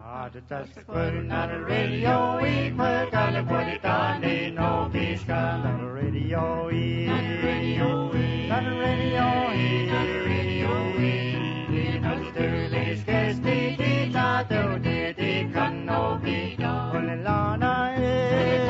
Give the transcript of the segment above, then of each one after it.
Just putting on the radio, we put on the put it on, ain't no peace on the radio, on the radio, on the radio, on the radio, on the Sterling Sketch, the tattoo, the can no be done. Only Lana is,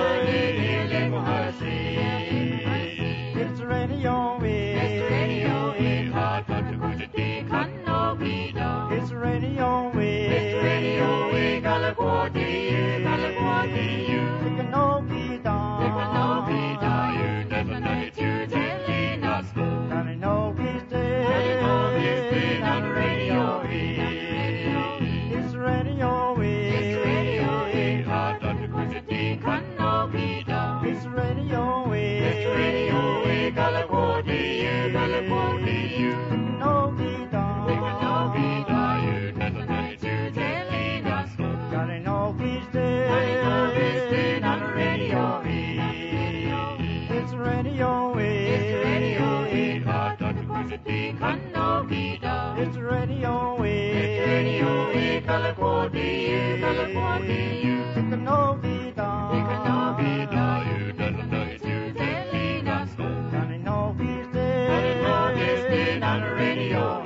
it's radio, it's radio, hard but to go to the can no be done. It's radio, it's radio, we got a quarter, you can no be done. You can no be done, you never know it, you telling us. Can I know he's dead? On the radio, it's radio, it's radio, hard but to go to the can no be done. It's radio, we got a quarter, you can no be done. You can no be done, you never know it, you telling us. Can I know he's dead? On the radio, it's radio, hard but to go to the can no be done. It's radio, we got a quarter, you can no be done. You can no be done, you never know it, you telling us. Can I know he's dead? On the radio,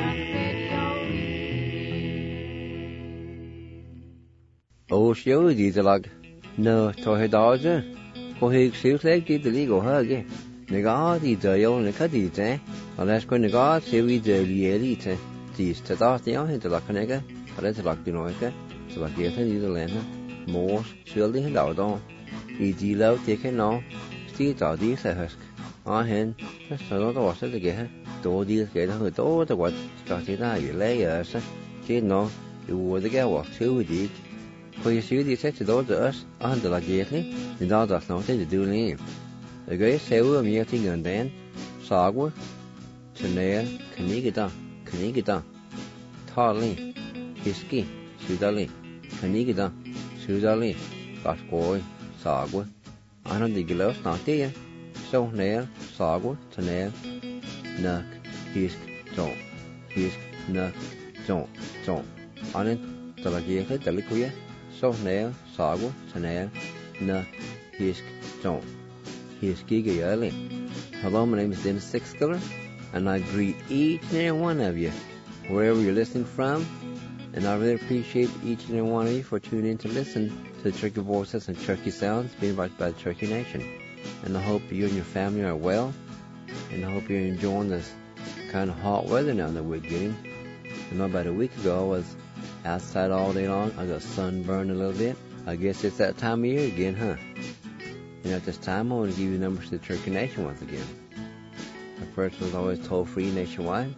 Oh, show these like no to her daughter. Go here, shoot like the legal hug. Negati the only cadite, unless when the god say we the elite. These to dot the on to like a nigger, but it's like the noica, so like the Netherlander, more, shielding and out on. Easy love taken on, still out these a husk. On hand, just another was it again. Do these get her door the what started out you lay us. She know you would get what two did. For you see the set to us under like gately, and all that's nothing to do leave. The great sailor meeting and then, Sagwa, Chanel, Canigida, Tarly, Hiski, Sudali, Canigida, Sudali, Batboy, Sagwa, I don't think you lost not there. So nail, Sagwa, Chanel, Nuck, Hisk, Nuck, John. On it, the Lagiaka, the Liquia, so nail, Sagwa, Chanel, Nuck, Hisk, John. Hiski early. Hello, my name is Dennis Sixkiller, and I greet each and every one of you, wherever you're listening from, and I really appreciate each and every one of you for tuning in to listen to the Turkey Voices and Turkey Sounds being invited by the Turkey Nation. And I hope you and your family are well, and I hope you're enjoying this kind of hot weather now that we're getting. I know about a week ago I was outside all day long. I got sunburned a little bit. I guess it's that time of year again, huh? And at this time, I want to give you numbers to the Turkey Nation once again. The first was always toll-free nationwide,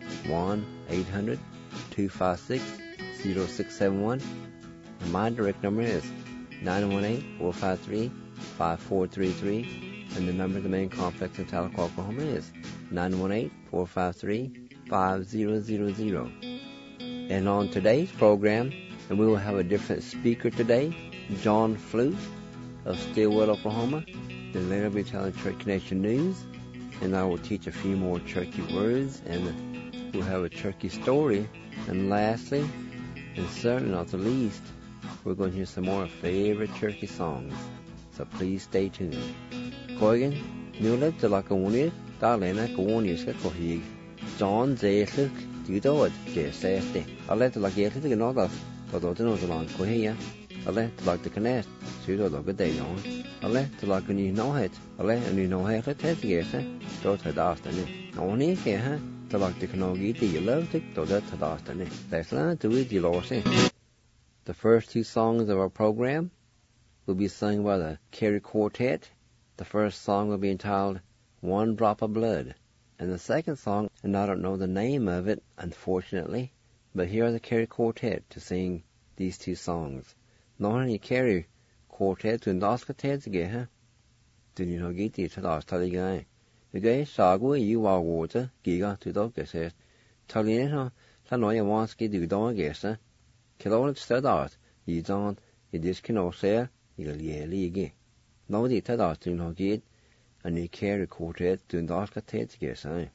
1-800-256-0671. And my direct number is 918-453-5433. And the number of the main complex in Tahlequah, Oklahoma is 918-453-5000. And on today's program, and we will have a different speaker today, John Flute of Stillwater, Oklahoma. Then later I'll be telling Turkey Nation news, and I will teach a few more turkey words, and we'll have a turkey story. And lastly, and certainly not the least, we're going to hear some more favorite turkey songs. So please stay tuned. Koigan, new lip to like a one Darlena, go on you set for he. John Zaysluk, do do it, J. I'll let the like yet to know that, but don't know the long here. I'll let the like the connect. Sudo log a day on. I'll let the like a new no head. I'll let a new no head at head together. Don't head after it. No one is here, the like the canogi, do you love it? Don't head after it. That's not to it, you lost it. The first two songs of our program will be sung by the Kerry Quartet. The first song will be entitled One Drop of Blood. And the second song, and I don't know the name of it, unfortunately, but here are the Kerry Quartet to sing these two songs. Not only Kerry Quartet to endosca together, do you know get the last tally guy? The guy Sagwa, you are water, giga to dog says, Talino, Tanoya Wanski do dog guess, Kilo stud art, you don't, you just cannot say, you'll yearly again. No, the Tadas do not get, and you Kerry Quartet to endosca together.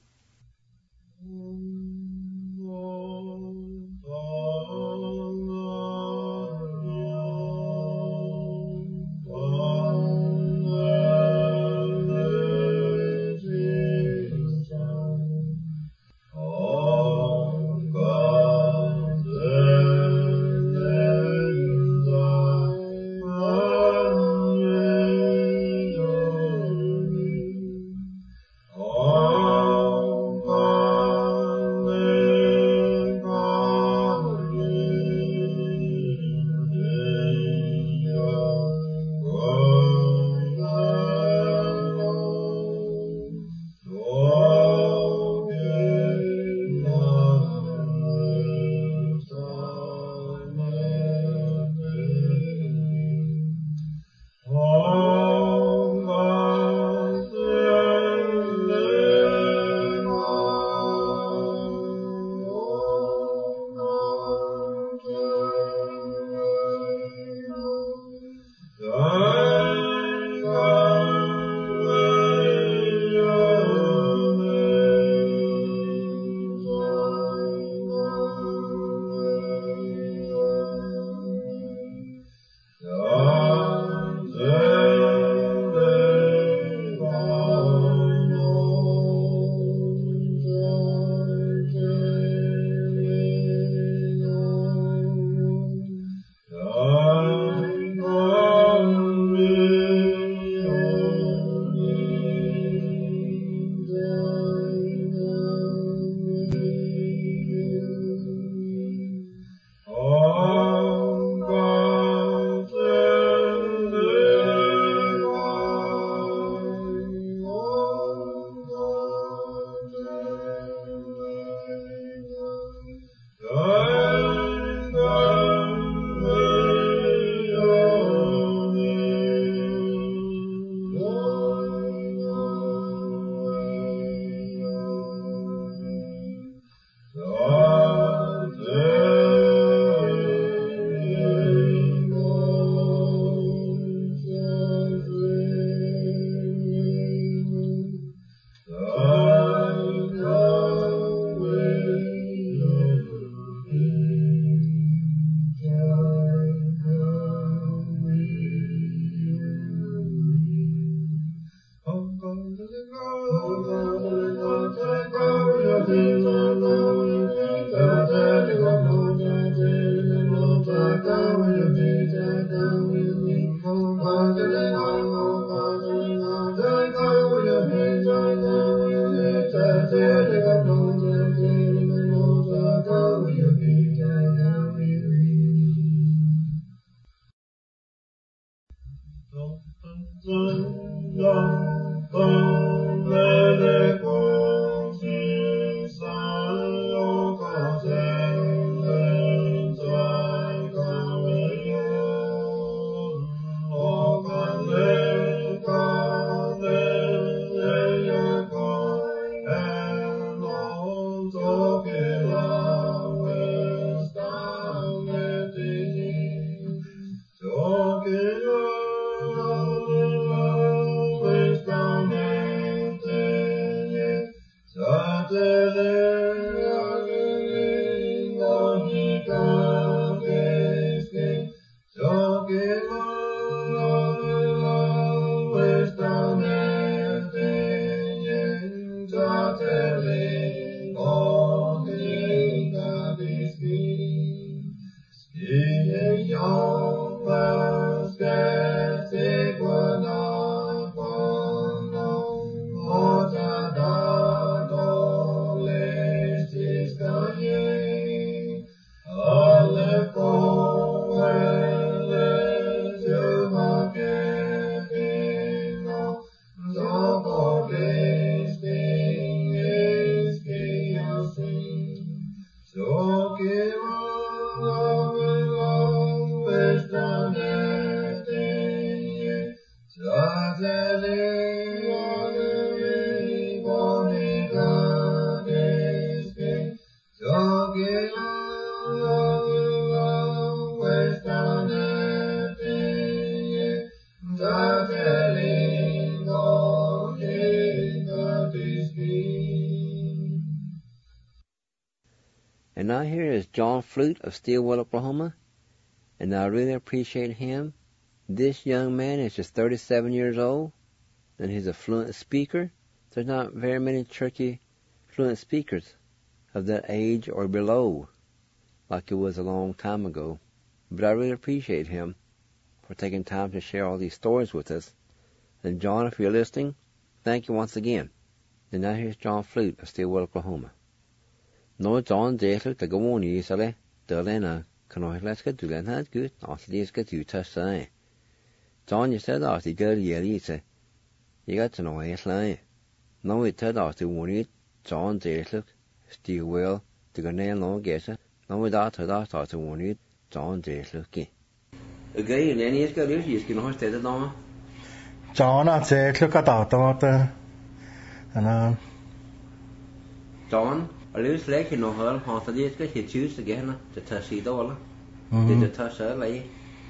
And now here is John Flute of Stillwell, Oklahoma, and I really appreciate him. This young man is just 37 years old, and he's a fluent speaker. There's not very many churchy fluent speakers of that age or below, like it was a long time ago. But I really appreciate him for taking time to share all these stories with us. And John, if you're listening, thank you once again. And now here's John Flute of Stillwell, Oklahoma. No John Jessup the go on easily, Delena, can I let's get to that not good, not least get you touch say. John, you said off the girl Yelisa. You got to know his line. No, it turned out to warn it, John Jessup, Stillwell, the Ghanaian long guesser. No, it out to warn it, John Jessup. Okay, and then he's got this, he's going to stay the door. John, I said, look at that, and John, I lose like you know her, half of this, get you choose again to touch it all. Did you touch her like?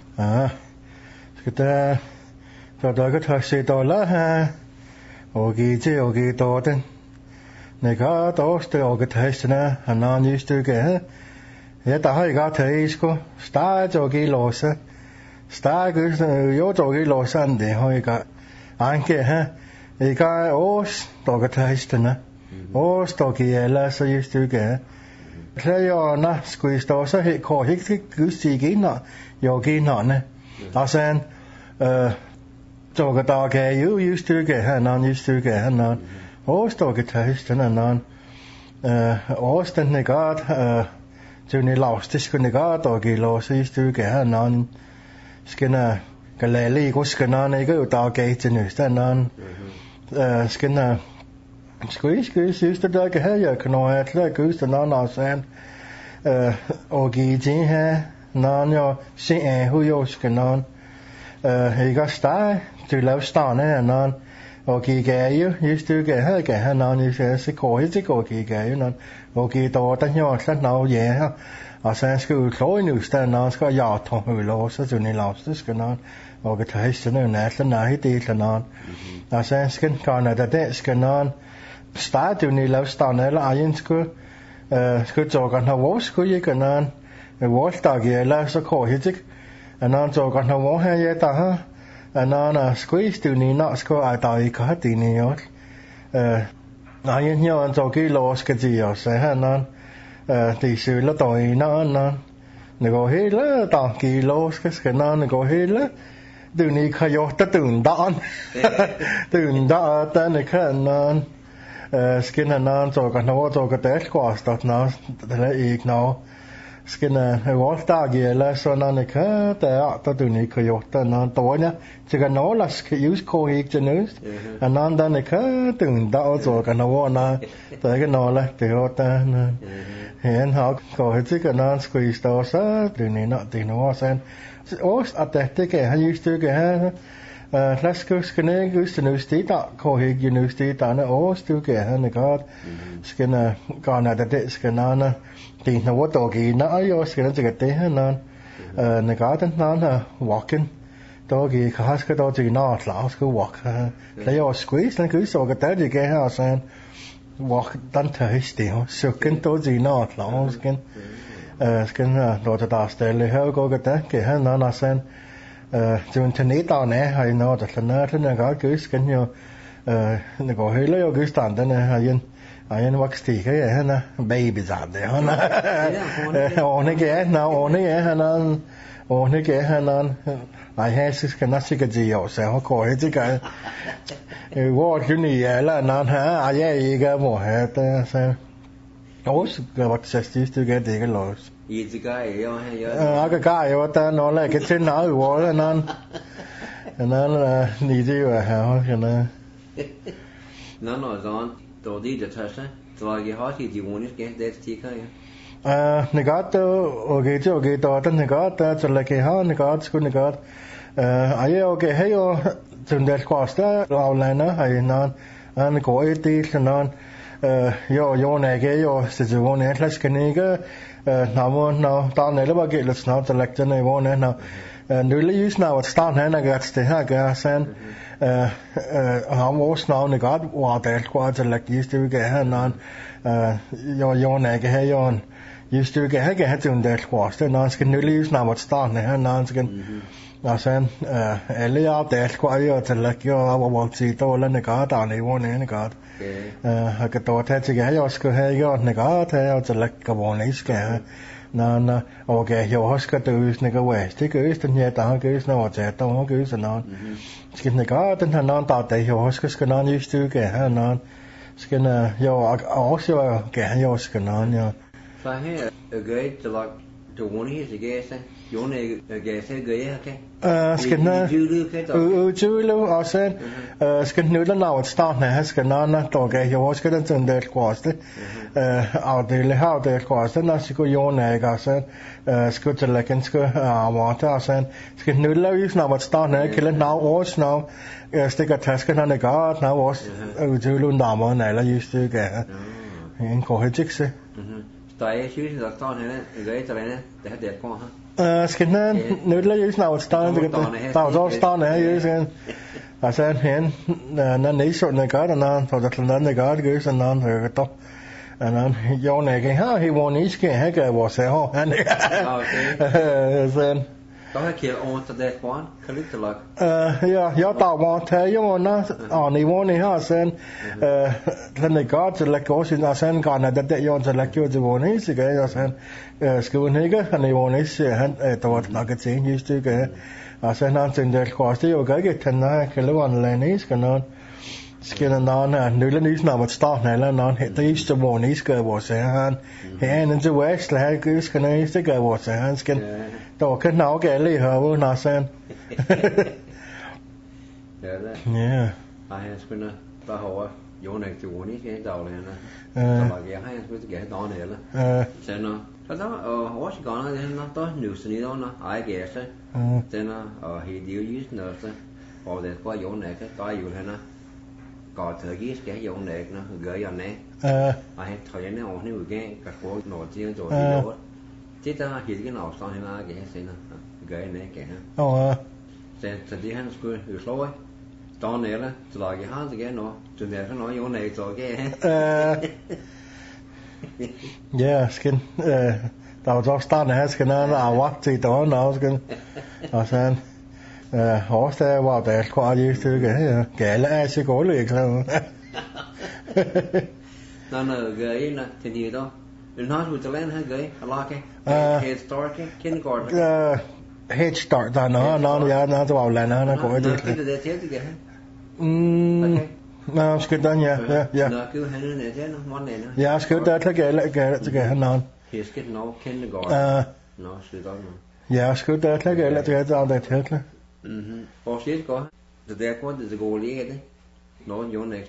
Cái đó cái thật sự đó là ha, ở cái đó tên, này cái đó từ cái thời xưa anh nói như thế cái, hiện tại cái thời cô, start cho cái lối sa, start cái yếu cho cái lối sa để hỏi cái, anh cái ha, cái os đó cái thời xưa nè, os đó cái là sao như thế cái, thế giờ na squeeze đó sa hệ khó hết cái gì cái nọ, giờ cái nọ nè, à sen cho cái tao cái used to cái ha non used to cái ha non Austin cái taste ha non Austin này có cho nên lost cái này có tao cái lost used to cái ha non cái này cái lệ lý của cái non này cái tao cái trên này ha non cái này squeeze used to cái ha giờ cái nói là cứ cái non nào sen cái gì ha non yo xin hu yo cái non he got star to love star nè non okay cái used to cái ha non như sẽ có cái cái non okay to ta nhỏ sát nào vậy ha ở sang school khối new star non có giọt thong hư lo sẽ cho nên lo cái non cái thấy sẽ nó nè sẽ nãy tí là non ở sang skin còn là cái non star to nên love star nè là ai school cho con học school cái non watch ta cái là sẽ có cái anh nói cho con học hay vậy ta ha anh nói là squeeze từ này nó có ai tại có tí này rồi ai nhớ anh cho cái loss cái gì rồi sẽ ha nó thì sự là tội nó này có hết là tạo cái loss cái nó này có hết là từ này khai vô ta tưởng đó ta này khai nó cái nó cho con học cho cái test qua start nó là ít nó cái này gọi ta cái là số nào này cả ta từ này khởi động ta nó tối nhá chỉ cần nó là cái use code cho nó anh nói ta này cả từng đạo rồi cái nó gọi là tới cái nó là từ ta hiện họ có cái nó squeeze đó sa từ này nó từ nó sen os at cái hay use cái let's go cái này cứ university ta có cái university ta nó os cái này có cái này còn là cái nó thì nó có tổ kỳ nó ấy cái nó chỉ cái thế nó này có tên nó là walking tổ kỳ khá cái tổ chỉ nó là cái walk lấy ở squeeze nó cứ so cái tới thì cái ha sen walk tan thời still so cái tổ chỉ nó là cái đồ ta ta style lấy có cái tới cái ha nó là sen chúng ta nghĩ tao nè hay nó thật là nó có cứ cái nhiều nó có hơi lấy cái stand đó nè hay anh wax thì cái này ha baby giảm đấy ha ổn cái nó ai hay cái nó cái gì ở sẽ có cái cái what cái này là nó ha ai ấy cái mùa hè ta sao cái vật sẽ still cái gì cái lối cái cái ta nó là cái trên nó rồi nó là gì vậy hả nó nói rằng tổ đi được thật sao? Rồi cái họ thì chỉ muốn cái đẹp thì cái Negat oge to negat tsalake ha negat sku negat aye oge heyo tundel kwasta online hay nan an ko eti nan yo nege yo sezon etlas kenege namo no ta nele ba get let's not select ne won now nule use now at stan han gats te ha ga sen han was now negat wa del kwa select used to ge han nan yo nege heyo used to get in der kwast and ask new leaves now what's done and ask I said Elia der kwaya to like you want to to le gat on he won in gat I got to take to get your school here you gat to like go on is get na okay you hoska to use nigga west take is and yet I goes no what that don't goes and on skin the gat and non that they hoska skin on used to get and on skin yo also get your skin on you Fa he gay to like to one is against you ne against gay okay skin Julu I said skin nu now it start na skin na to ge yo was get in der kwast out der how der kwast na sku yo ne ga said sku to like in sku water I said skin nu lo is now what start na kill now was now stick a task na ne ga now was Julu na mo na la used to get in ko hejix Tại chứ là to này gửi cho này để con ha. Skin nu là như nào start cái tao do start này như thế. À sen hiện nó nấy sốt này cả nó thôi đặt lên này cả cái sen nó rồi cái top. Anh do này cái ha he want is cái cái was sẽ ho. Sen Có hay kia on to that one, click to like. Ja, tao mà thấy nhưng mà nó anh muốn này ha sen lần này cóจะ like ก็สิsen còn là để yonจะ like จะmuốn nàyสิcái sen school này cái anh muốn này sẽ hanตัวนักเรียน used to cái senนั่นจึงจะขอที่อยู่cái thânนะcái lúc online này cáiนั่นskin and on nu le news now what start now le non hit the east to one east go was han and in the west le goose can I to go was han skin to can now get le ho na sen yeah I has been a ta ho yo này to one east cái đầu này nè mà cái hay cái cái đó này là sen nó cái đó what gone nó to news này đó nó ai cái sen nó he deal use nurse or that qua yo này cái cóอยู่hay nó có thời gian cái dụng này nó gửi vào này hay thời gian nó như cái các cô nổi tiếng rồi đi đâu chứ ta hiện cái nào xong là cái gì nó gửi này cái ha sẽ đi hắn school rồi rồi đó này là rồi cái hắn cái nó chuẩn bị cái nói dụng này rồi cái yeah skin tao cho start này skin nó là what gì đó nó skin sen họ sẽ vào để qua đi từ cái là sẽ có liền sao nó gửi là thì gì đó nó vừa cho lên hay gửi lo cái head start cái kindergarten head start đó nó vào là nó có cái gì nó skip đó nha nó cứ hay này thế nó món này nó yeah skip đó cái nó he skip no kindergarten nó skip đó yeah skip đó cái đó để thế là Or shit có the có the goal đấy nó vô này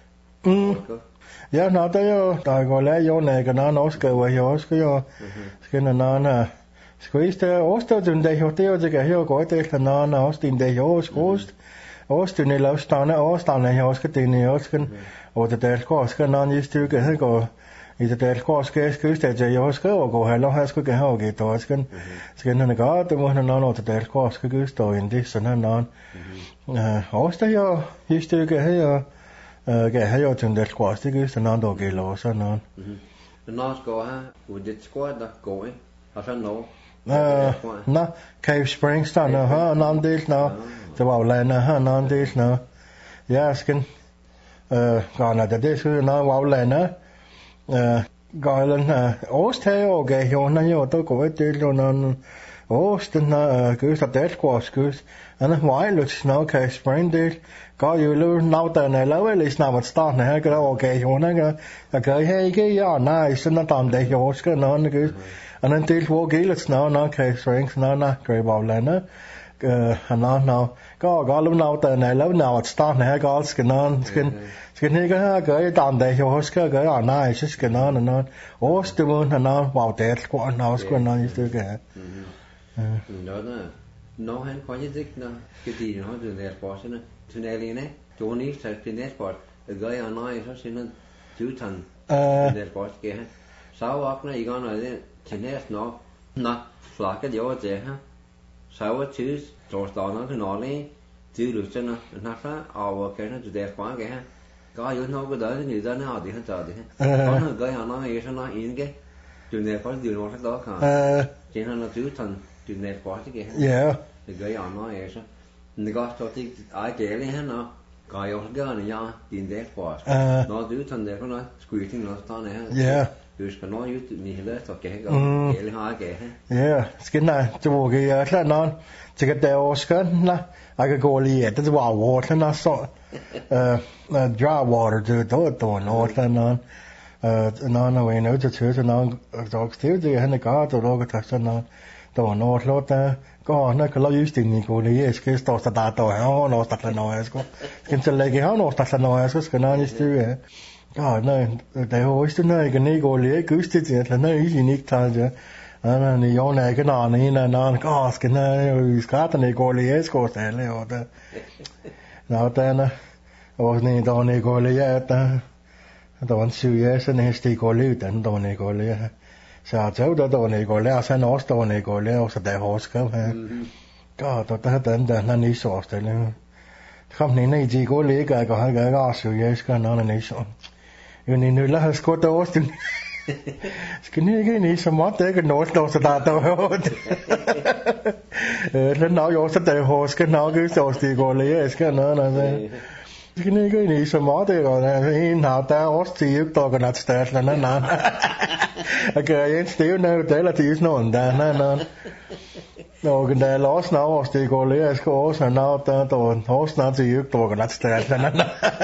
yeah nó tới tại gọi là vô này cái nó cái vậy cái nó squeeze osto dun de hotel cái hiệu có thể là nó tin de host osto này là osto này host cái tin này host cái or the cái nó used to cái có is der kos kes kuste je yosko go hello has ko ke ho ge to sken na ga to mo na no der kos ke gusto in this na non hosta yo used to ge he tun der kos ke gusto na do ge lo sa non nó có ha u dit squad da go ha sa no na Cave Springs ta no ha non dit no to wa la na ha non dit no ja sken ga na de su na wa la na gọi là Ost theo cái hiệu này nhiều tôi có biết rồi nó Ost là cứ tập tết qua cứ anh nói lúc nào cái spring đi có nhiều lúc nào tới này lâu ấy lúc nào mà start này cái đó cái hiệu này cái hay cái này xin nó tạm để hiệu cái nó cứ anh đi vô cái lúc nào nó cái spring nó cái bảo là nó có lúc nào tới này lâu nào start này có cái nó Skinniga go down the Hoska go on nice, Skinon and on, or Stimon and on, while death squat and house going on, you still get. No hand conjugic no kitty no to their portion to Nelly Tony has been that part a guy on nice in a 2 ton their port get so often you gonna tennis no flock at your day so choose towards down to Nolly 2 Lucena and Nafa or working to their point get guy you know good other you don't know the hunter guy on nice not in get to their part do not dog chỉ là 2 ton to their part get Yeah. The guy on my ass. And the guy thought I get it, no. Guy off gun and ya in that part. No do it on there, no squeezing no ton. Yeah. You can know you to me left or get go. Get high get. Yeah. Skin to walk here, non. To get the Oscar, I could go lead. That's wild water, not so. Dry water to do it, north and on. Non away no to church and on dog still do in the car to log a touch and on. Då north lot có nó cái lo usedにこれイスケストスタートはのスタートのエスコけんちゃレゲハのスタートのエスコスかなにしてるあねでほしてないけねこれくしててたねいにたじゃあなによねけなにななかすけなスカートにこれエスコスてねおでなたなおにどにこれやたどんしゅやせねしてこれたんどにこれsao cháu đó đồ này gọi là sao nó đồ này gọi là sao đại hồ sao ha có tôi ta đến đến là ní sổ thế này không ní này gì có lý cái có cái sự gì cái nó là ní sổ yêu ní nữa là có tôi chứ cái này cái ní sao mất cái nó đồ sao ta tôi lên nó vô sao đại hồ cái nó cứ sổ thì gọi lý cái nó là cái này cái ní sao mất cái gọi là nào ta thì tôi cái nó sẽ là nó Okay, en stil nu relativt någon där någon någon där loss now och det går läs gå så nå då hos nå till ju då kan ställa den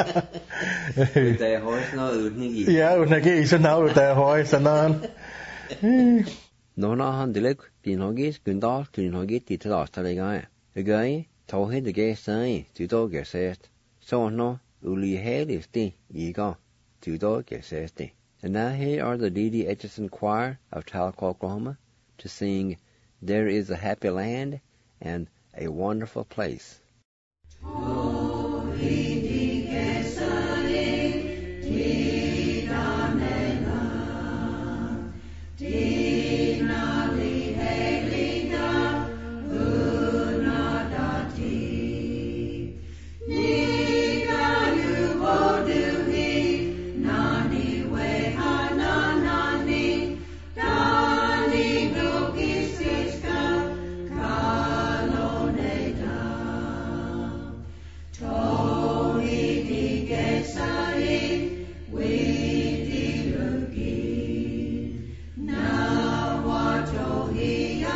det hos nå utnigi ja utnigi så nå det hos så nå nå han det din hogis gundar din hogis dit till att lägga det guy tog hit det sig till då get sett så nå uli helifti iga till då get sett. And now here are the D.D. Etchison Choir of Tahlequah, Oklahoma, to sing There is a Happy Land and A Wonderful Place. Now watch, oh, he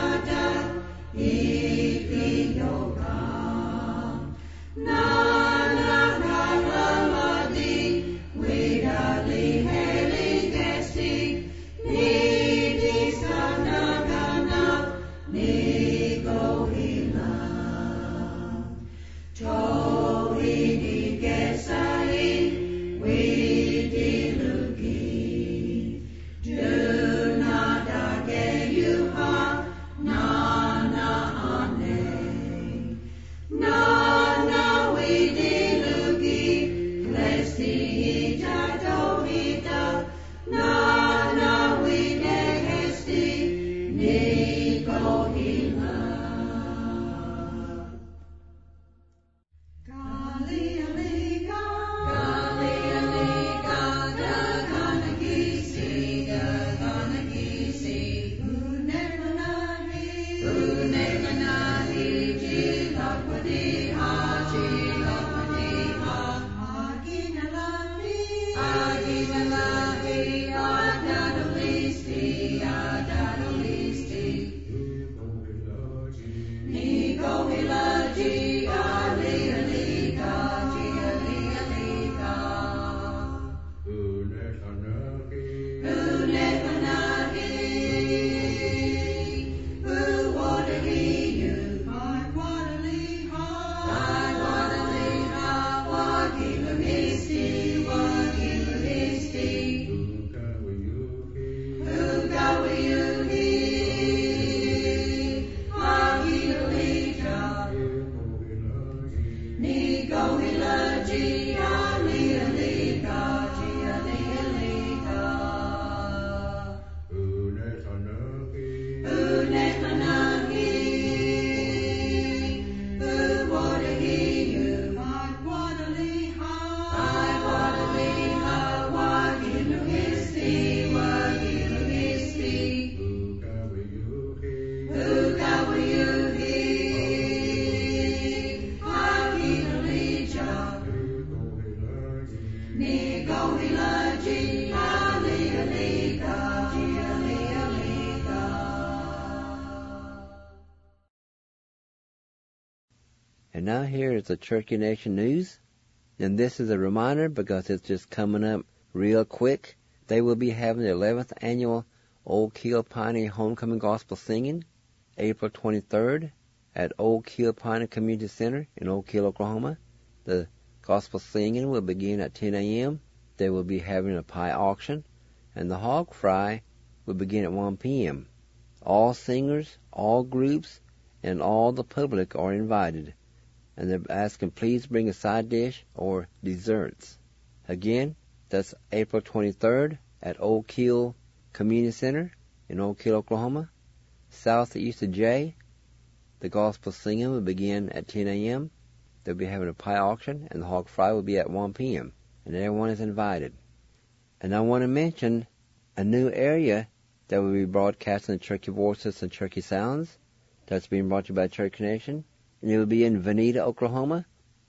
And now here is the Cherokee Nation News. And this is a reminder because it's just coming up real quick. They will be having the 11th annual Old Keel Piney Homecoming Gospel Singing, April 23rd at Old Keel Piney Community Center in Old Keel, Oklahoma. The gospel singing will begin at 10 a.m. They will be having a pie auction, and the hog fry will begin at 1 p.m. All singers, all groups, and all the public are invited, and they're asking please bring a side dish or desserts. Again, that's April 23rd at Old Keel Community Center in Old Keel, Oklahoma, southeast of J. The gospel singing will begin at 10 a.m. They'll be having a pie auction, and the hog fry will be at 1 p.m., and everyone is invited. And I want to mention a new area that will be broadcasting the Cherokee Voices and Cherokee Sounds. That's being brought to you by Cherokee Nation. And it will be in Veneta, Oklahoma,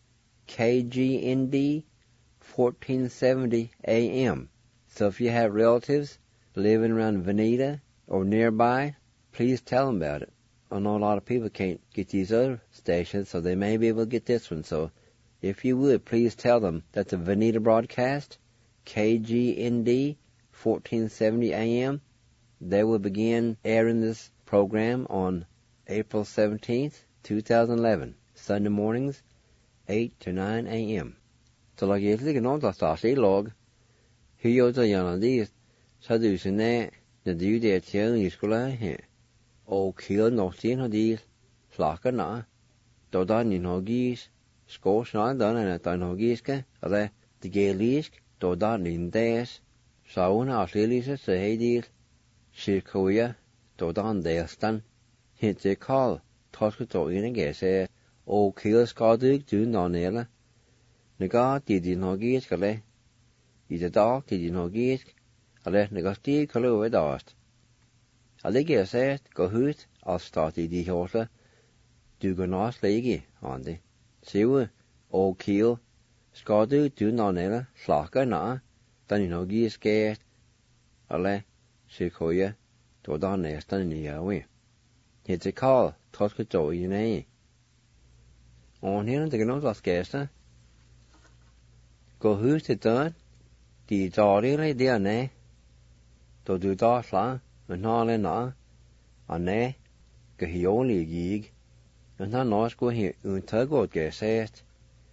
KGND 1470 AM. So if you have relatives living around Veneta or nearby, please tell them about it. I know a lot of people can't get these other stations, so they may be able to get this one. So if you would, please tell them that the Veneta broadcast, KGND 1470 AM, they will begin airing this program on April 17th, 2011, Sunday mornings, 8 to 9 a.m. Så lag jeg slik noen til start I lag. Hun gjør det gjerne de, så du sin når du det til I skulle her. Og kjør nok sin og de slaker nå. Da da ni nogis, skår snart da når det nogiske, eller det gelisk, da da ni des, så hun har sliset så hei de, cirkoja, da da en delstand. Hente kall, tosket og innegge seg, og kjør skadig du nå nede. Nega de nogisk, eller I det dag de nogisk, eller nega stig kalle over dast. Alle gjer seg gå ut av start I de hårde, du går nå slege, Andi. Sive, og kiel, skal du nå nede, slaker nå, den nogisk er, eller sirkoje, da da nesten nye. Hette kall, tosket då I nei. Og her det kan også skæste. Gå hus til døren, de dårligere der nei, da du da slag, men nå nå, og nei, gå hioli gig, men nå skulle he untaggot gæsæt,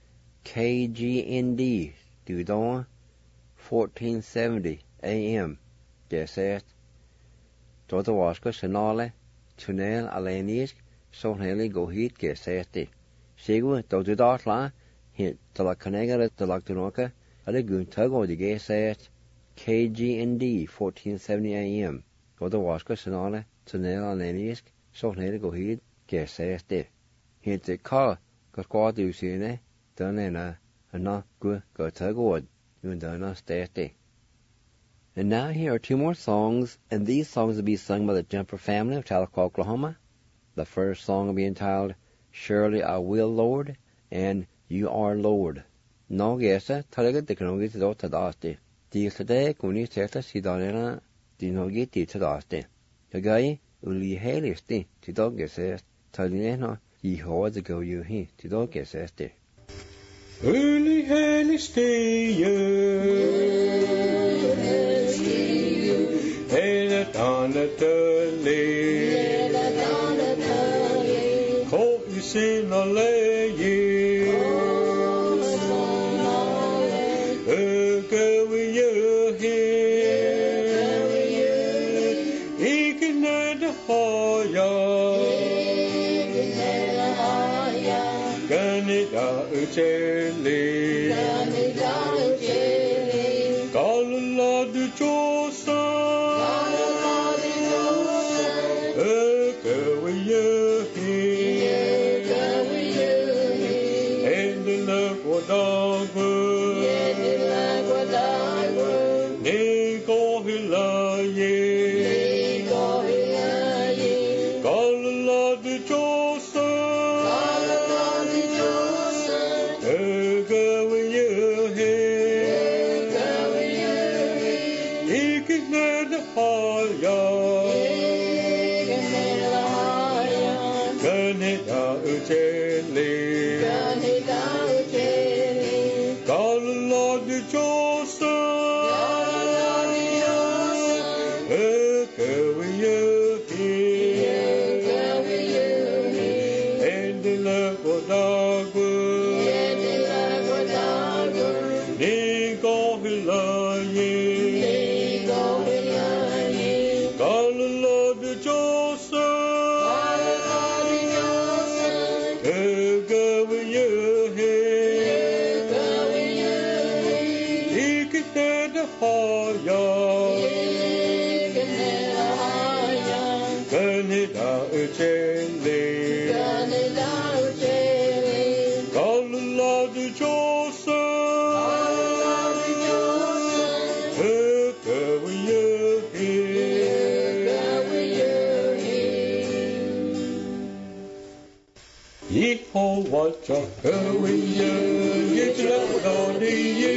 KGND, du da, 1470 AM, gæsæt, da det var skal signale, tunnel alenisk, så heller gå hit gæsæt det. Sigur, da du da slag, hit til at kanægere til at du nokke, og det untaggot gæsæt, KGND 1470 AM, og det var skal signale, tunnel alenisk, så heller gå hit gæsæt det. Hit til kar, går du sine, denne, og gå taggot, denne sted. And now here are two more songs, and these songs will be sung by the Jumper family of Tahlequah, Oklahoma. The first song will be entitled, Surely I Will, Lord, and You Are Lord. Nå gæsa, talega det kan til dot tadasti. De sade kuni seta sidanera, de nogi til tadasti. Tagai, uli helisti, til dot gæsa, tadinena, I har det gå jo hi, til dot gæsa. Uli helisti, sin og læge øke vi gjør her ikke nødde har jeg kan I da utjæle kalde la du tjosa øke vi gjør Canada Ucheli, Canada Ucheli, Kalala de Joseph, and the Lagodago, Nico Hilaye, Kalala de Joseph, Canada Ucheli, Kalala de Yehovah Chakawiya, Yitlakadiye,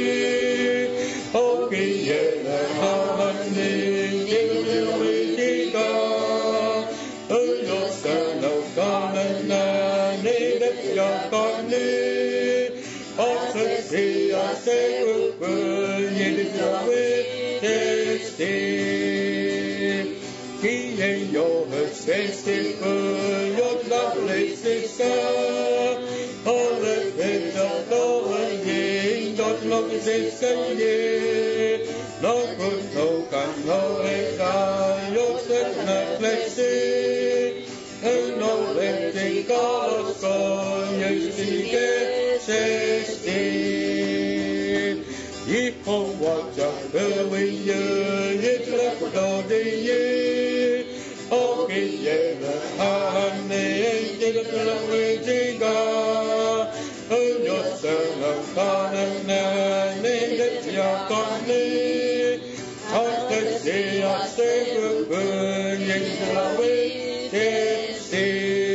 Okiyela Hane, Yitlawika, Uyosana Kanana, Nedat Yakane, Asasiya Sekuku, Yitlawe, Testi, Kiye Yoha Sestiku, Yotlablesika, Olefeta Dohaye, Dotlokisikaye, no good no can no eka, Yosef Natlexi, no letting Galasko, Yesike, Sesti, Yehovah Jakawiya, Yitlakadiye, Okiyela Hane, Yitlawika, Uyosana Kanana, Nedat Yakane, Asasiya Sekuku, Yitlawe, Testi.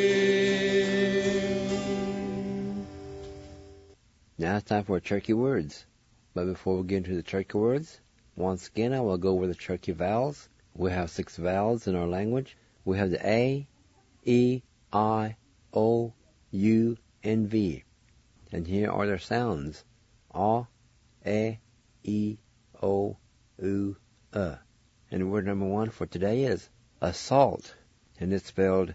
Now it's time for Cherokee words. But before we get into the Cherokee words, once again I will go over the Cherokee vowels. We have 6 vowels in our language. We have the A, E, I, O, U, and V. And here are their sounds. A, E, O, U, And word number 1 for today is assault. And it's spelled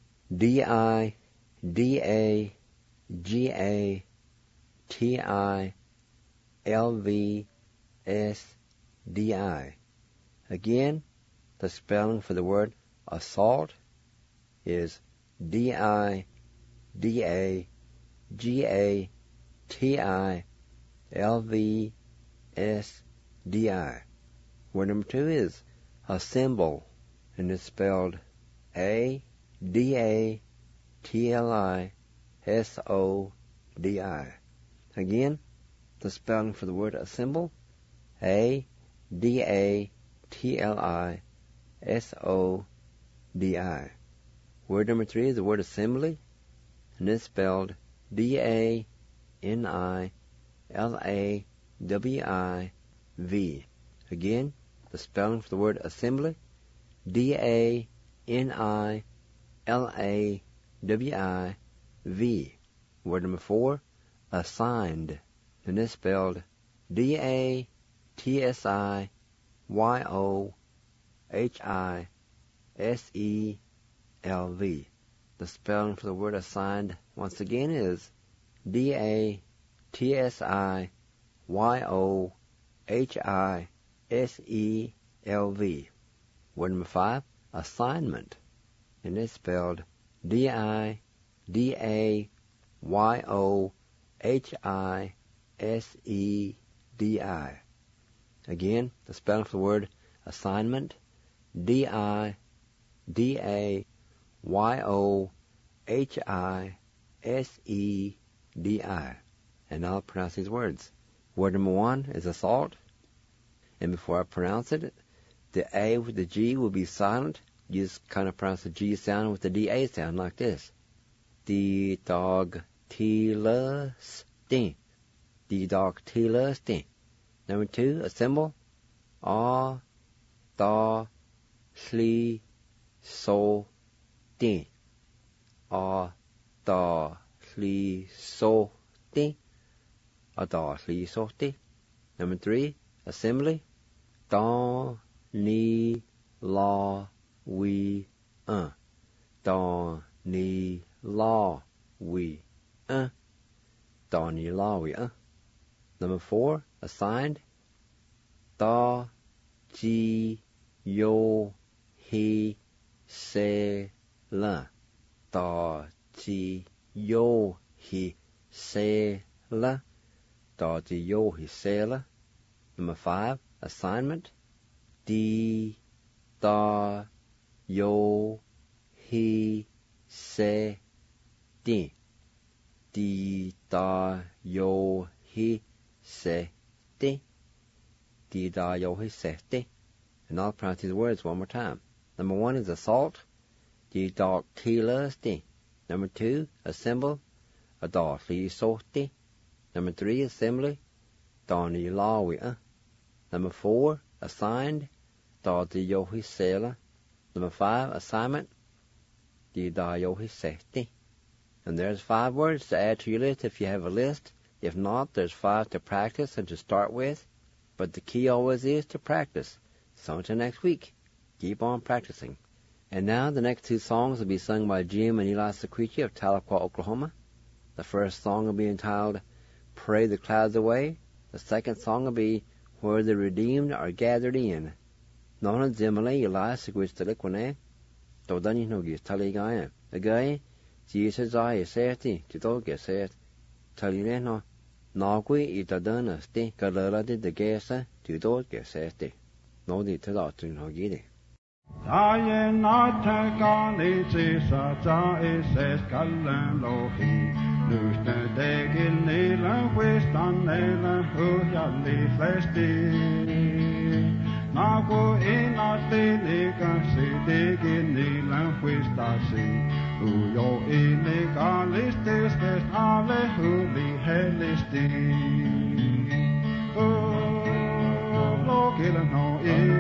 D-I-D-A-G-A-T-I-L-V-S-D-I. Again, the spelling for the word assault is D-I-D-A-G-A-T-I-L-V-S-D-I. Word number 2 is assemble, and it's spelled A-D-A-T-L-I-S-O-D-I. Again, the spelling for the word assemble, A-D-A-T-L-I-S-O-D-I. Word number 3 is the word assembly, and it's spelled D-A-N-I-L-A-W-I-V. Again, the spelling for the word assembly, D-A-N-I-L-A-W-I-V. Word number 4, assigned, and it's spelled D-A-T-S-I-Y-O-H-I-S-E-L-V. The spelling for the word assigned once again is D-A-T-S-I-Y-O-H-I-S-E-L-V. Word number 5, assignment, and it's spelled D-I-D-A-Y-O-H-I-S-E-D-I. Again, the spelling for the word assignment, D-I-D-A-Y-O-H-I-S-E-D-I. And I'll pronounce these words. Word number 1 is assault, and before I pronounce it, the A with the G will be silent. You just kind of pronounce the G sound with the D-A sound like this. D-dog-T-L-S-T. D-dog-T-L-S-T. Number 2, assemble. A-da-sli-so-T. A-da-sli-so-T. da li so ti, a da li so ti. Number 3, assembly, da ni la we da ni la we da ni la we Number 4, assigned, da ji yo he se la, da ji yo he se la, da ji yo he se la. Number 5, assignment, di da yo he se di, di da yo he se di, di da yo he se di. And I'll pronounce these words one more time. Number 1 is assault, di da kilas di. Number 2, assemble, a da li so di. Number 3, assembly, da ni la we Number 4, assigned, da di yo he se la. Number 5, assignment, di da yo he se di. And there's 5 words to add to your list if you have a list. If not, there's 5 to practice and to start with. But the key always is to practice. So until next week, keep on practicing. And now the next 2 songs will be sung by Jim and Eli Secretia of Tahlequah, Oklahoma. The first song will be entitled Pray the Clouds Away. The second song will be Where the Redeemed Are Gathered In. Nona Zimale Eli Secretia Liquane. Dodani Nogi Taligaya. The guy, Jesus I Seti, Tito Geset. Talineno. Nagui Itadana Sti, Galera de Gesa, Tito Geseti. No di Tadatu Nogidi. Daye nata kali tisa ta ises kallan lohi. Lusta degil nila wistan nila huyali flesti. Nago inati nika si degil nila wistasi. Uyo inika listis kes ale huli helisti. Lo kila no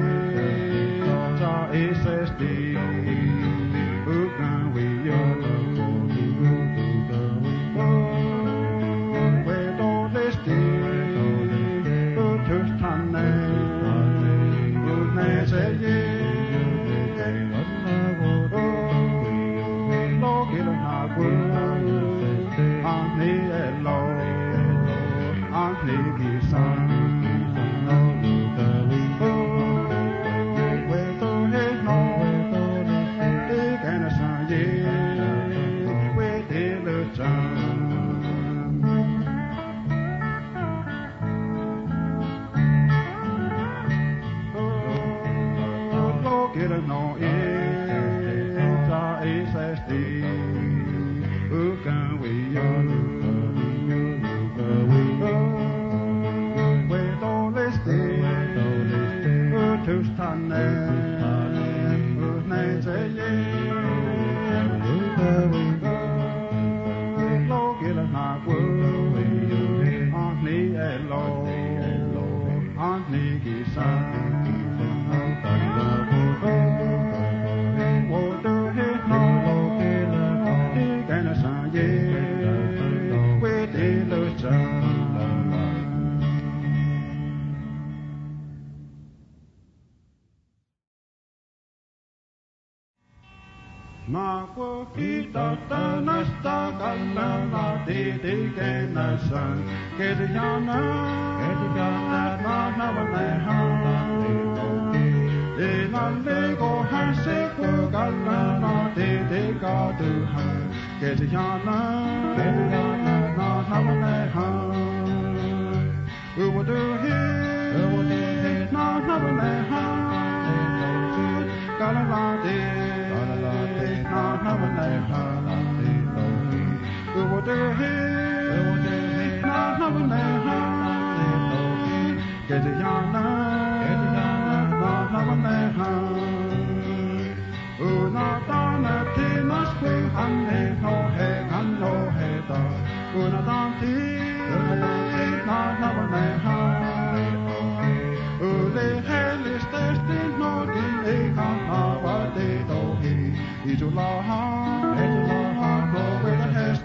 ta isesti. Ukan we yo. We do listi. Utus tanne. Utne se ye. Lo kila na gu. Ani elo. Ani kisan. Nago kita tanasta kalala didi kenasan kediyana na navaleha inalego hasiku kalala didi kaduha kediyana na navaleha uwaduhi na navaleha kalala didi na navaleha uwaduhi na navaleha kediyana na navaleha unadana tinas kwe hanne no he da unadanti na navaleha ule helis testin no di ekana va de dohi Itulaha, no with a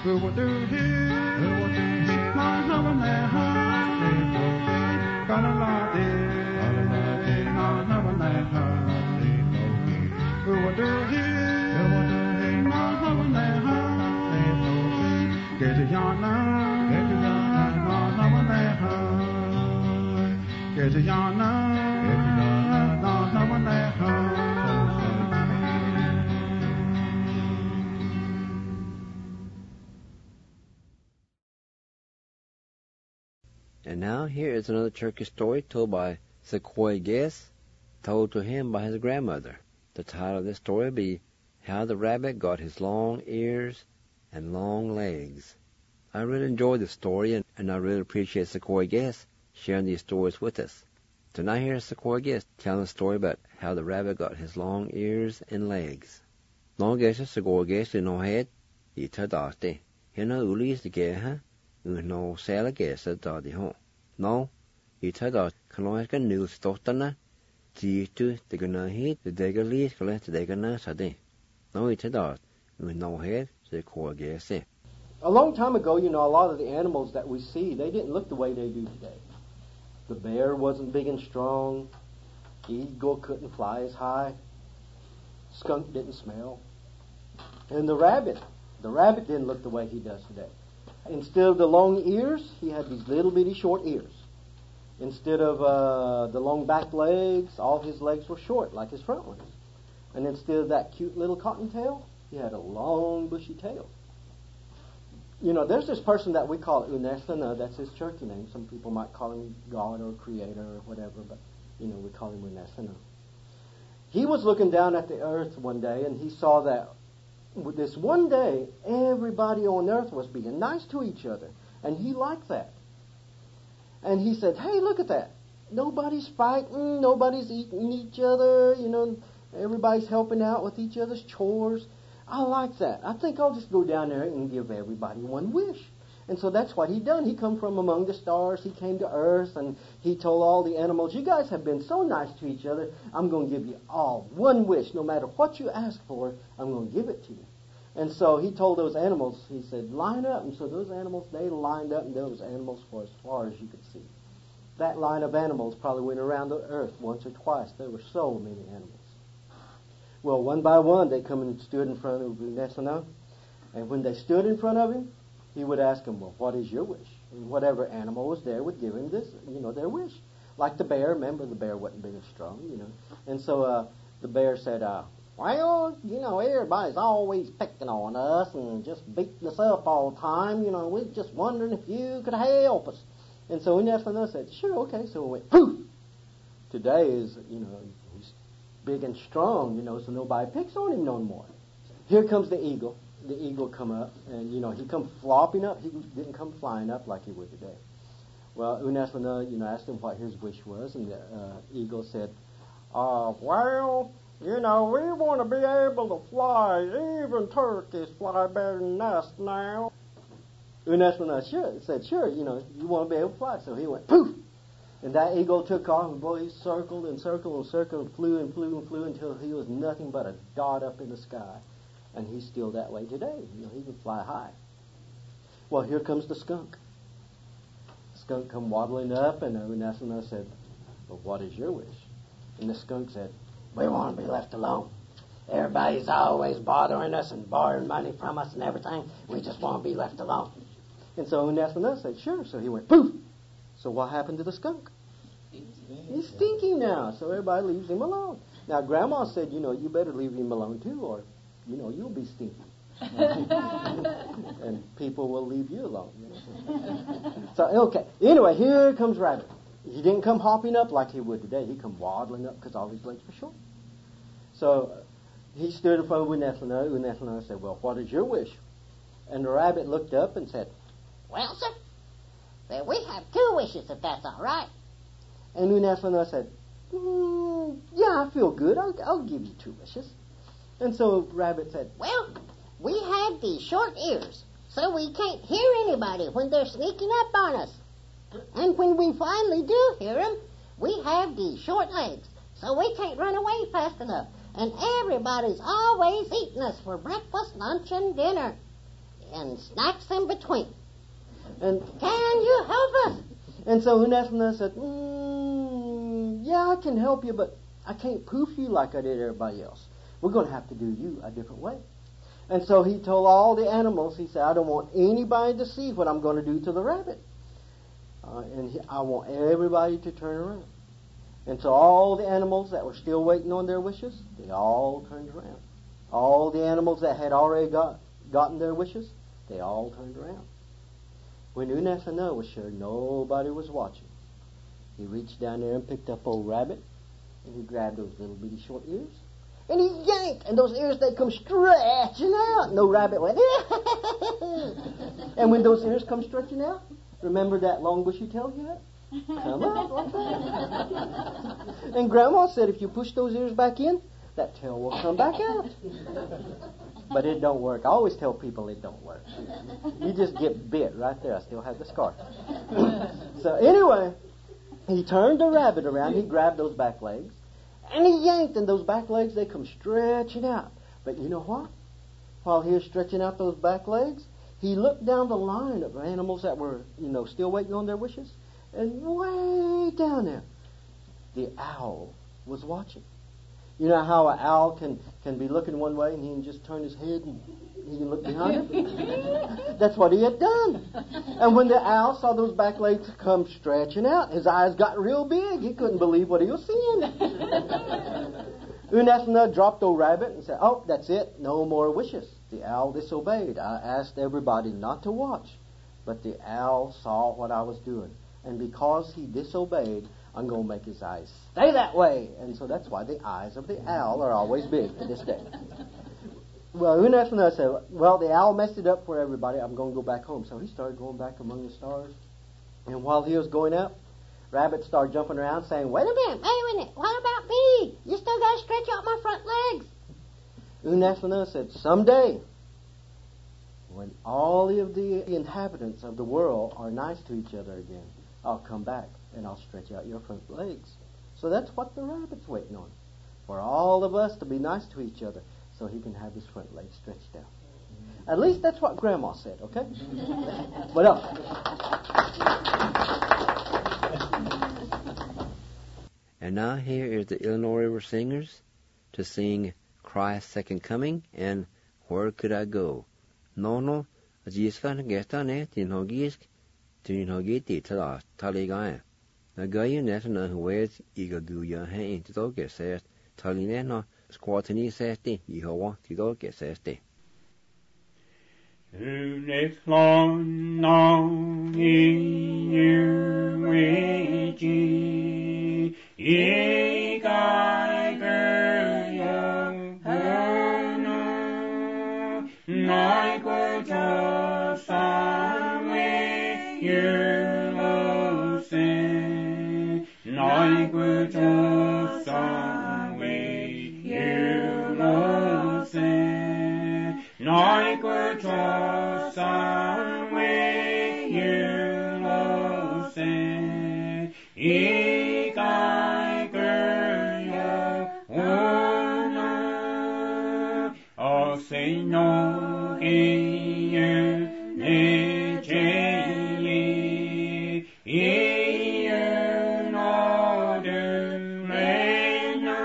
Who will do here? My love and their heart. Gonna lie there. My love and their heart. Who will do here? My love and their heart. Get to yonder. My love and their heart. Get to yonder. My love and their heart. And now here is another Turkish story told by Sequoia Guess, told to him by his grandmother. The title of this story be How the Rabbit Got His Long Ears and Long Legs. I really enjoyed the story, and I really appreciate Sequoia Guess sharing these stories with us. So now here's Sequoia Guess telling a story about how the rabbit got his long ears and legs. Long Guess Sequoia Guess in no head, he tadaste. Hina ulis the geha. No sala gesa dadi ho. No, ita kanoiska news stotana, titu the gonna hit the degalis collect the degana sade. No ita no head, the core gese. A long time ago, a lot of the animals that we see, they didn't look the way they do today. The bear wasn't big and strong. The eagle couldn't fly as high. Skunk didn't smell. And the rabbit didn't look the way he does today. Instead of the long ears, he had these little bitty short ears. Instead of the long back legs, all his legs were short, like his front ones. And instead of that cute little cottontail, he had a long bushy tail. There's this person that we call Unesana, that's his church name. Some people might call him God or Creator or whatever, but, we call him Unesana. He was looking down at the earth one day, and he saw that this one day, everybody on earth was being nice to each other. And he liked that. And he said, hey, look at that. Nobody's fighting. Nobody's eating each other. Everybody's helping out with each other's chores. I like that. I think I'll just go down there and give everybody one wish. And so that's what he done. He come from among the stars. He came to earth, and he told all the animals, you guys have been so nice to each other. I'm going to give you all one wish. No matter what you ask for, I'm going to give it to you. And so he told those animals, he said, line up. And so those animals, they lined up, and there was animals for as far as you could see. That line of animals probably went around the earth once or twice. There were so many animals. Well, one by one, they come and stood in front of Unesana. And when they stood in front of him, he would ask them, well, what is your wish? And whatever animal was there would give him this, their wish. Like the bear. Remember, the bear wasn't big and strong, And so the bear said, well, everybody's always picking on us and just beating us up all the time. We're just wondering if you could help us. And so Unesana said, sure, okay. So we went, poof! Today is, he's big and strong, so nobody picks on him no more. Here comes the eagle. The eagle come up, and, he come flopping up. He didn't come flying up like he would today. Well, Unesana, asked him what his wish was, and the eagle said, well, we want to be able to fly. Even turkeys fly better than us now. Unesana said, sure, you want to be able to fly. So he went, poof! And that eagle took off, and boy, he circled and circled and circled and flew and flew and flew until he was nothing but a dot up in the sky. And he's still that way today. He can fly high. Well, here comes the skunk. The skunk come waddling up, and Unesana said, well, what is your wish? And the skunk said, we want to be left alone. Everybody's always bothering us and borrowing money from us and everything. We just want to be left alone. And so Unesana said, sure. So he went, poof! So what happened to the skunk? He's stinking now, so everybody leaves him alone. Now, Grandma said, you better leave him alone too, or, you'll be stinky. And people will leave you alone. So, okay. Anyway, here comes Rabbit. He didn't come hopping up like he would today. He come waddling up because all his legs were short. So he stood in front of Unesana. Unesana said, well, what is your wish? And the rabbit looked up and said, well, sir, we have 2 wishes, if that's all right. And Unesana said, yeah, I feel good. I'll give you 2 wishes. And so Rabbit said, well, we have these short ears, so we can't hear anybody when they're sneaking up on us. And when we finally do hear them, we have these short legs, so we can't run away fast enough. And everybody's always eating us for breakfast, lunch, and dinner. and snacks in between. And Can you help us? And so Unesna said, yeah, I can help you, but I can't poof you like I did everybody else. We're going to have to do you a different way. And so he told all the animals, he said, I don't want anybody to see what I'm going to do to the rabbit. I want everybody to turn around. And so all the animals that were still waiting on their wishes, they all turned around. All the animals that had already gotten their wishes, they all turned around. When Unesana was sure nobody was watching, he reached down there and picked up old rabbit, and he grabbed those little bitty short ears, and he yanked, and those ears, they come stretching out. No rabbit went, and when those ears come stretching out, remember that long bushy tail you had? Come out like that. And Grandma said if you push those ears back in, that tail will come back out. But it don't work. I always tell people it don't work. You just get bit right there. I still have the scar. So anyway, he turned the rabbit around. He grabbed those back legs, and he yanked, and those back legs, they come stretching out. But you know what? While he was stretching out those back legs, he looked down the line of animals that were, still waiting on their wishes. And way down there, the owl was watching. You know how an owl can be looking one way and he can just turn his head and he can look behind him? That's what he had done. And when the owl saw those back legs come stretching out, his eyes got real big. He couldn't believe what he was seeing. Unesna dropped old rabbit and said, oh, that's it. No more wishes. The owl disobeyed. I asked everybody not to watch, but the owl saw what I was doing. And because he disobeyed, I'm going to make his eyes stay that way. And so that's why the eyes of the owl are always big to this day. Well, Unesna said, well, the owl messed it up for everybody. I'm going to go back home. So he started going back among the stars. And while he was going up, Rabbit started jumping around saying, wait a minute. What about me? You still got to stretch out my front legs. Unesna said, someday, when all of the inhabitants of the world are nice to each other again, I'll come back and I'll stretch out your front legs. So that's what the rabbit's waiting on. For all of us to be nice to each other so he can have his front legs stretched out. At least that's what Grandma said, okay? What else? And now here is the Illinois River Singers to sing Christ's Second Coming and Where Could I Go? No, Jiska Gestane, Tinhogisk, Tinhogiti Tala, Taligaya. The guy Netana who wears Igaguya Hain to dog get says, Talinena, Squatini Sesti, Yehovah, to dog get Sesti. Uneklon long in your wages, ye geiger young Hannah, like what a song with your love sing, like what a song with your love sing, like what a song with your love sing, ye geiger young Hannah, oh say no in ne cheli, ye no de lena,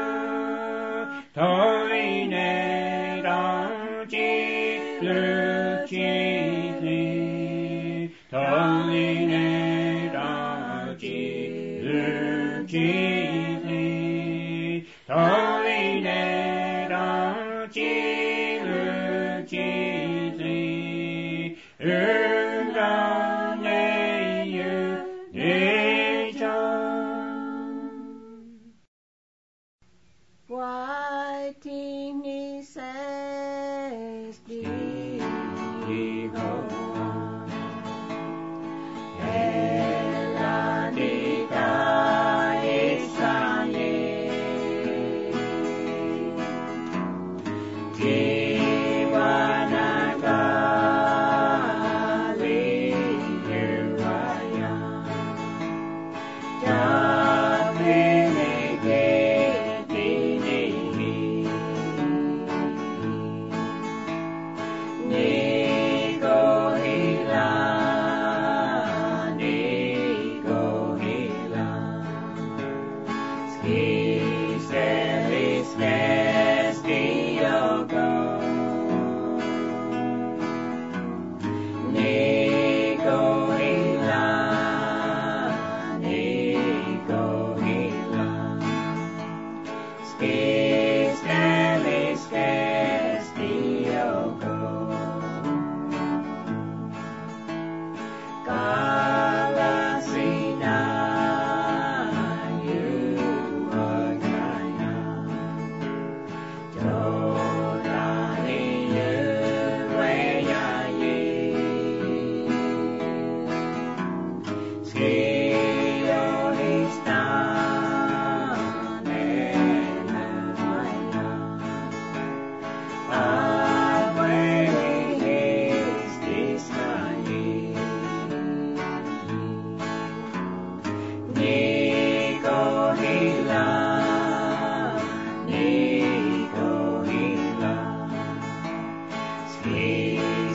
toine danji le chili, toine danji le chili, toine danji le chili,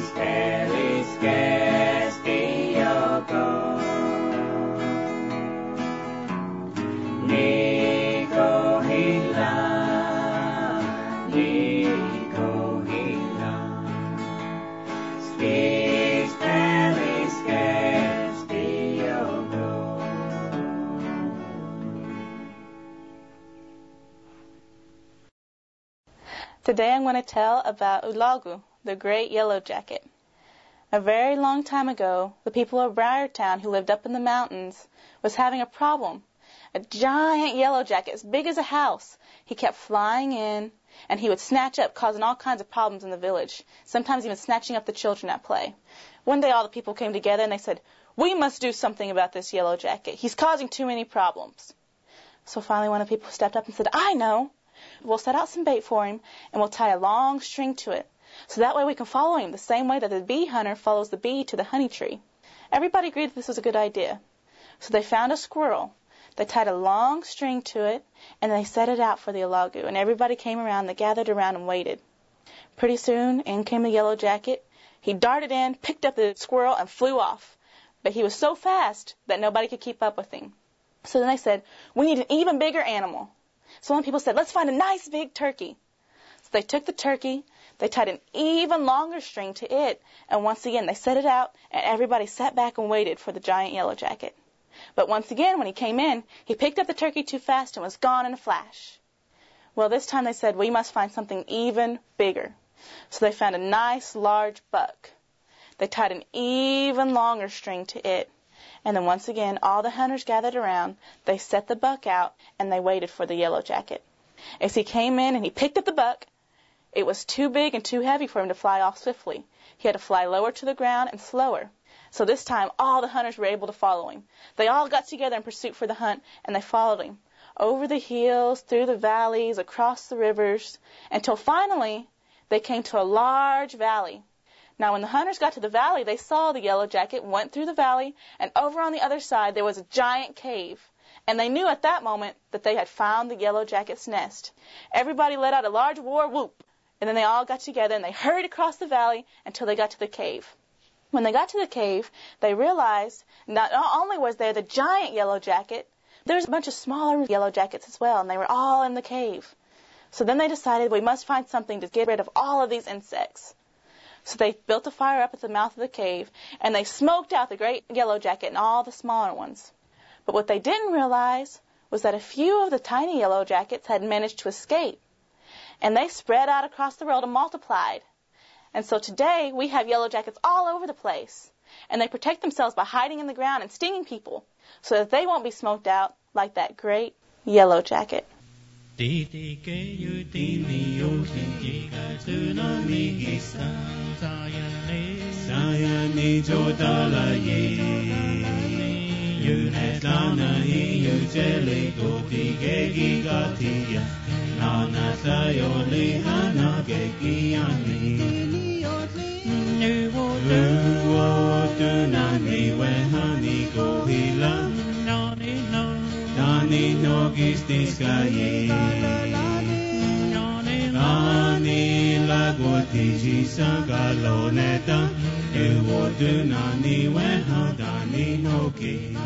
Today I'm going to tell about Ulagu, the great yellow jacket. A very long time ago, the people of Briartown who lived up in the mountains was having a problem. A giant yellow jacket as big as a house. He kept flying in, and he would snatch up, causing all kinds of problems in the village, sometimes even snatching up the children at play. One day all the people came together and they said, "We must do something about this yellow jacket. He's causing too many problems." So finally one of the people stepped up and said, "I know. We'll set out some bait for him, and we'll tie a long string to it. So that way we can follow him the same way that the bee hunter follows the bee to the honey tree." Everybody agreed that this was a good idea. So they found a squirrel. They tied a long string to it, and they set it out for the Ulagu, and everybody came around. They gathered around and waited. Pretty soon, in came the yellow jacket. He darted in, picked up the squirrel, and flew off. But he was so fast that nobody could keep up with him. So then they said, "We need an even bigger animal." So one people said, "Let's find a nice big turkey." So they took the turkey, they tied an even longer string to it, and once again they set it out, and everybody sat back and waited for the giant yellow jacket. But once again, when he came in, he picked up the turkey too fast and was gone in a flash. Well, this time they said, "We must find something even bigger." So they found a nice large buck. They tied an even longer string to it. And then once again, all the hunters gathered around, they set the buck out, and they waited for the yellow jacket. As he came in and he picked up the buck, it was too big and too heavy for him to fly off swiftly. He had to fly lower to the ground and slower. So this time, all the hunters were able to follow him. They all got together in pursuit for the hunt, and they followed him. Over the hills, through the valleys, across the rivers, until finally they came to a large valley. Now, when the hunters got to the valley, they saw the yellow jacket, went through the valley, and over on the other side there was a giant cave. And they knew at that moment that they had found the yellow jacket's nest. Everybody let out a large war whoop, and then they all got together and they hurried across the valley until they got to the cave. When they got to the cave, they realized not only was there the giant yellow jacket, there was a bunch of smaller yellow jackets as well, and they were all in the cave. So then they decided, we must find something to get rid of all of these insects. So they built a fire up at the mouth of the cave, and they smoked out the great yellow jacket and all the smaller ones. But what they didn't realize was that a few of the tiny yellow jackets had managed to escape, and they spread out across the world and multiplied. And so today we have yellow jackets all over the place, and they protect themselves by hiding in the ground and stinging people so that they won't be smoked out like that great yellow jacket. Nani nogis diskaye Nani lagoti jisagaloneta Ewodu nani wehadani nogi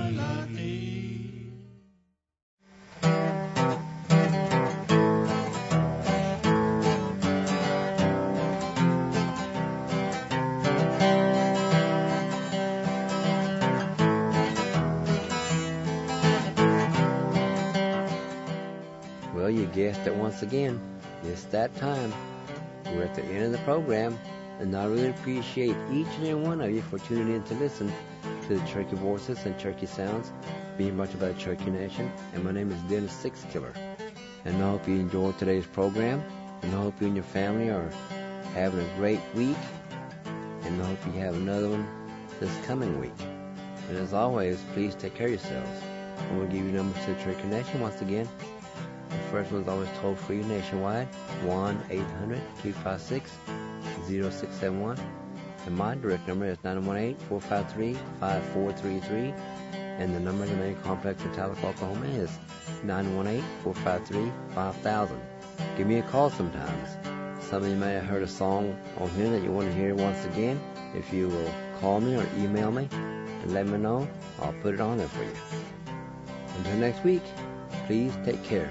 Well, you guessed it once again. It's that time. We're at the end of the program, and I really appreciate each and every one of you for tuning in to listen to the Turkey Voices and Turkey Sounds, being much about Turkey Nation. And my name is Dennis Sixkiller. And I hope you enjoyed today's program, and I hope you and your family are having a great week, and I hope you have another one this coming week. And as always, please take care of yourselves. I'm going to give you numbers to the Turkey Nation once again. The first one is always toll-free nationwide, 1-800-256-0671. And my direct number is 918-453-5433. And the number in the main complex in Talif, Oklahoma is 918-453-5000. Give me a call sometimes, Some of you may have heard a song on here that you want to hear once again. If you will call me or email me and let me know, I'll put it on there for you. Until next week, please take care.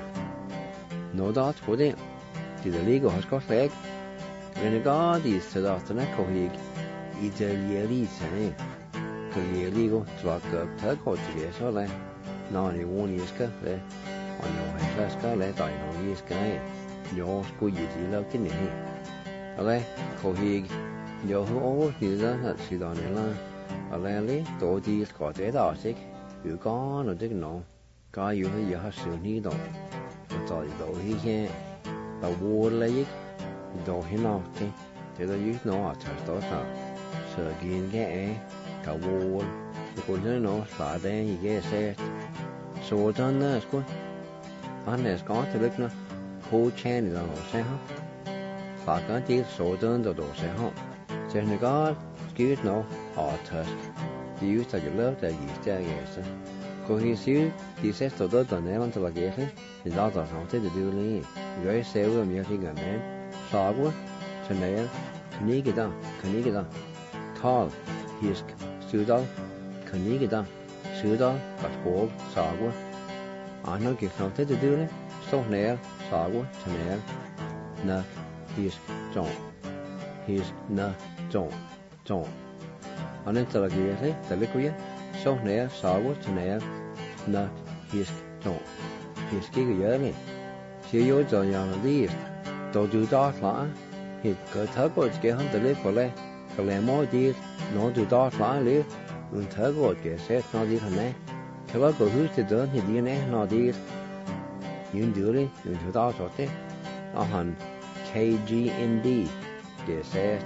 No doubts for them. To the legal hospital leg. When the God is to the afternoon, Kohig, it's a yearly saying. Clearly go to a tug or to get so that non you won't use it there. On your head, let I know use guy. Your school you love in it. Ale, Kohig, your who always is that she done in line. Ale, though these got it out sick. You gone or didn't know. Guy you have soon he don't. But all you though he can't. The war leg, though he not. Did I use no after thought now. So again get cả vô thì cô nhớ nó xả đen gì ghê xe số chân đó cô anh này có thì biết nó cô chen thì là nó xe không xả cái chỉ số chân rồi đồ xe không cho nên có cái nó ở thật chỉ use tại lớp tại gì chơi ghê sao cô khi xíu thì sẽ số đó tuần nàyมันจะละเกะthì đó là không thể được đi rồi xe với mình thì gần đấy xả quá cho nên cái đó tall hisk Sudal, Kanigida, Sudal, but Bob, Sagwa. I know give no to do it, so nail, Sagwa, Chanel, Nuck, Hisk, John. Hisk, Nuck, John. On interrogately, the liquid, so nail, Sagwa, Chanel, Nuck, Hisk, John. Hisk, yearly. See you, John, on these. Don't do dark line. He got tugboats get on the lip for lay. Có lẽ mỗi đi nó từ đó phá lưới mình thở gọi cái xe nó đi thằng này cái đó có hứa thì đến thì đi này nó đi những đứa đi những thứ đó cho thế nó hẳn KGND cái xe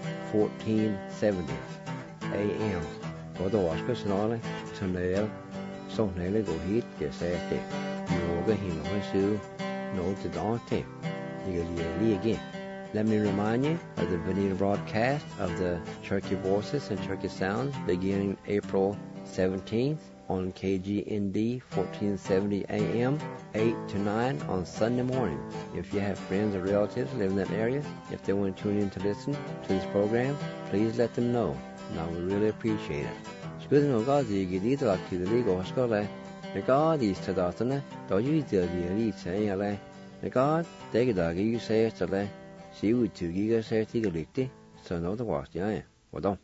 1470 AM có đồ ở cái nó này cho nên sau này lấy gọi hít cái xe thì nhiều cái hình nó xíu nó từ đó thế như cái again. Let me remind you of the video broadcast of the Cherokee Voices and Cherokee Sounds beginning April 17th on KGND 1470 AM, 8 to 9 on Sunday morning. If you have friends or relatives live in that area, if they want to tune in to listen to this program, please let them know. And I would really appreciate it. Speaking of God, you get either like to the legal scholar. The God is to the afternoon, though you either the elite say, the God, take it like you say, xíu từ cái xe thì cái lịch đi, sau đó tôi bảo chứ ai, vào đâu.